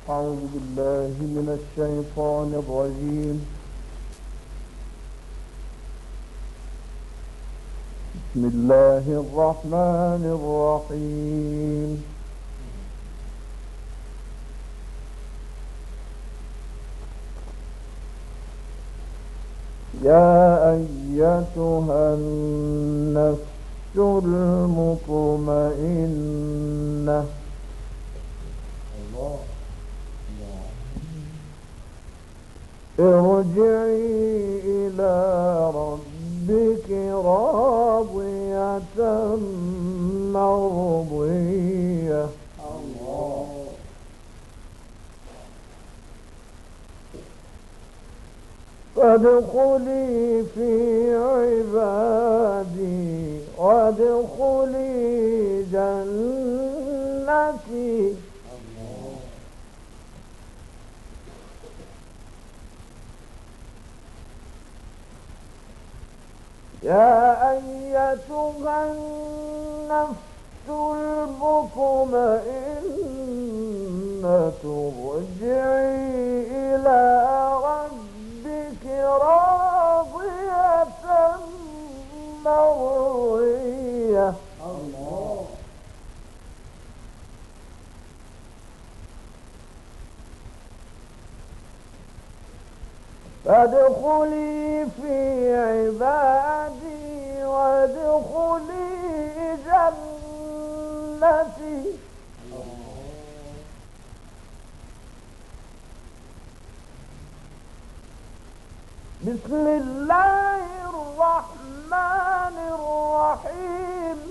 أعوذ بالله من الشيطان الرجيم. بسم الله الرحمن الرحيم. يا أيتها النفس المطمئنة ارجعي إلى ربك راضية مرضية فادخلي في عبادي وادخلي جنتي. يا أيتها النفس المطمئنة ارجعي إلى ربك راضية مرضية فادخلي في عبادي وادخلي جنتي. بسم الله الرحمن الرحيم.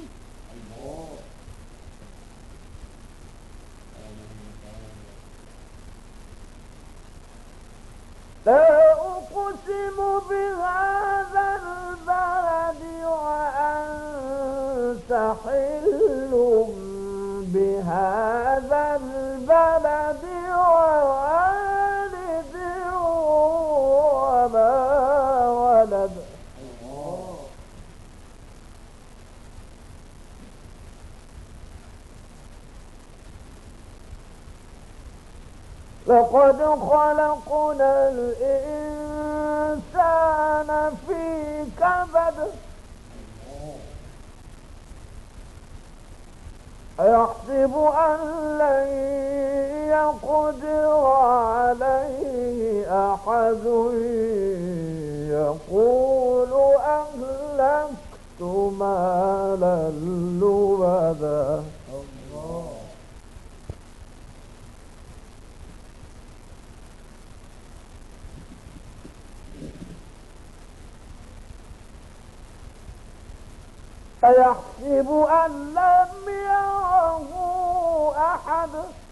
لا أقسم بهذا البلد وأنت حل بهذا البلد ووالد وما ولد. لقد خلقنا الإنسان في كبد أيحسب أن لن يقدر عليه أحد يقول أهلكت مالا لبدا أيحسب أن لم يره أحد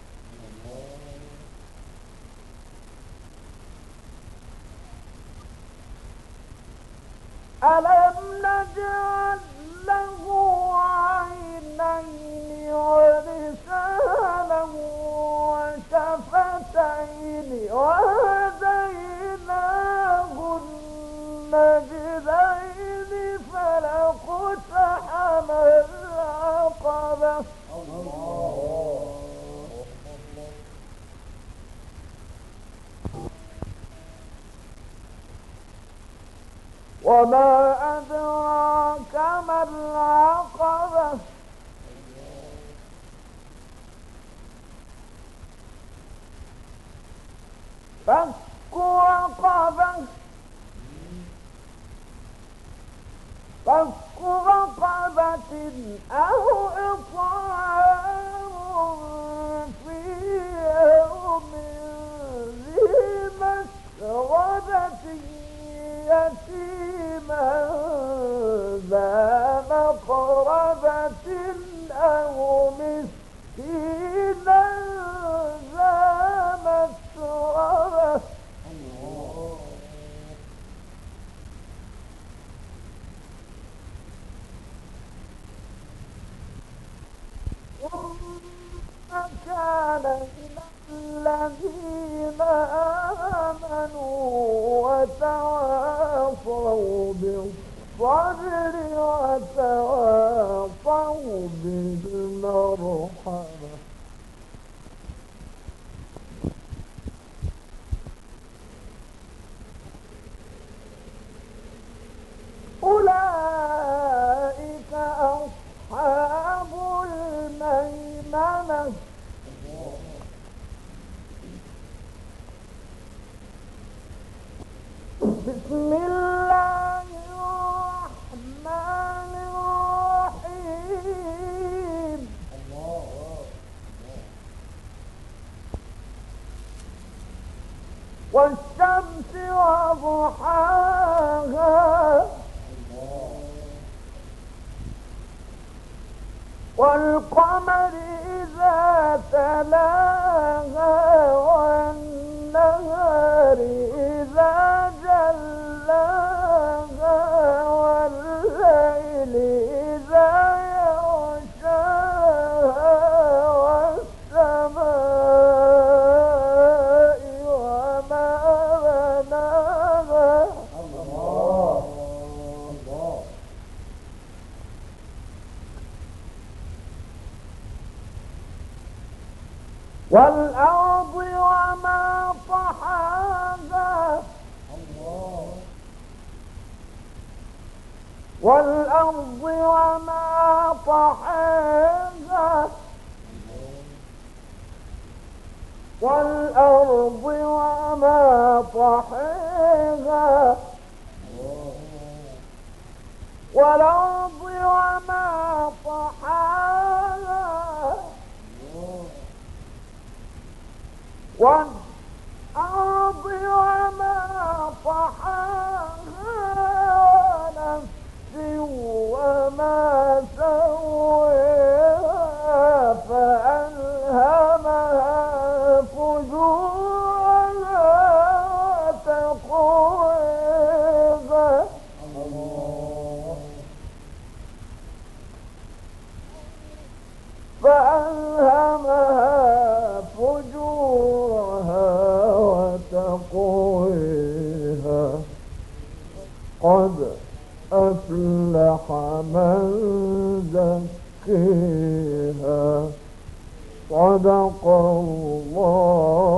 ألم نجعل له عينين ولسانا وشفتين وهديناه النجدين فلاقتحم العقبة وما أدراك ما العقبة فك رقبة فك رقبة أو إطعام في يوم ذي مسغبة يتيما ذا مقربة أو مسكينا ذا مسغبة بسم الله الرحمن الرحيم. والشمس وضحاها والقمر إذا تلاها والنهار إذا جلاها والليل إذا يغشاها والسماء وما بناها. والأرض وما طحاها والأرض وما طحاها والأرض وما طحاها والأرض وما طحاها والأرض وما طحاها ونفس وما سواها فألهمها فجورها وتقواها. فألهمها فجورها وتقواها. قد أفلح من زكيها. صدق الله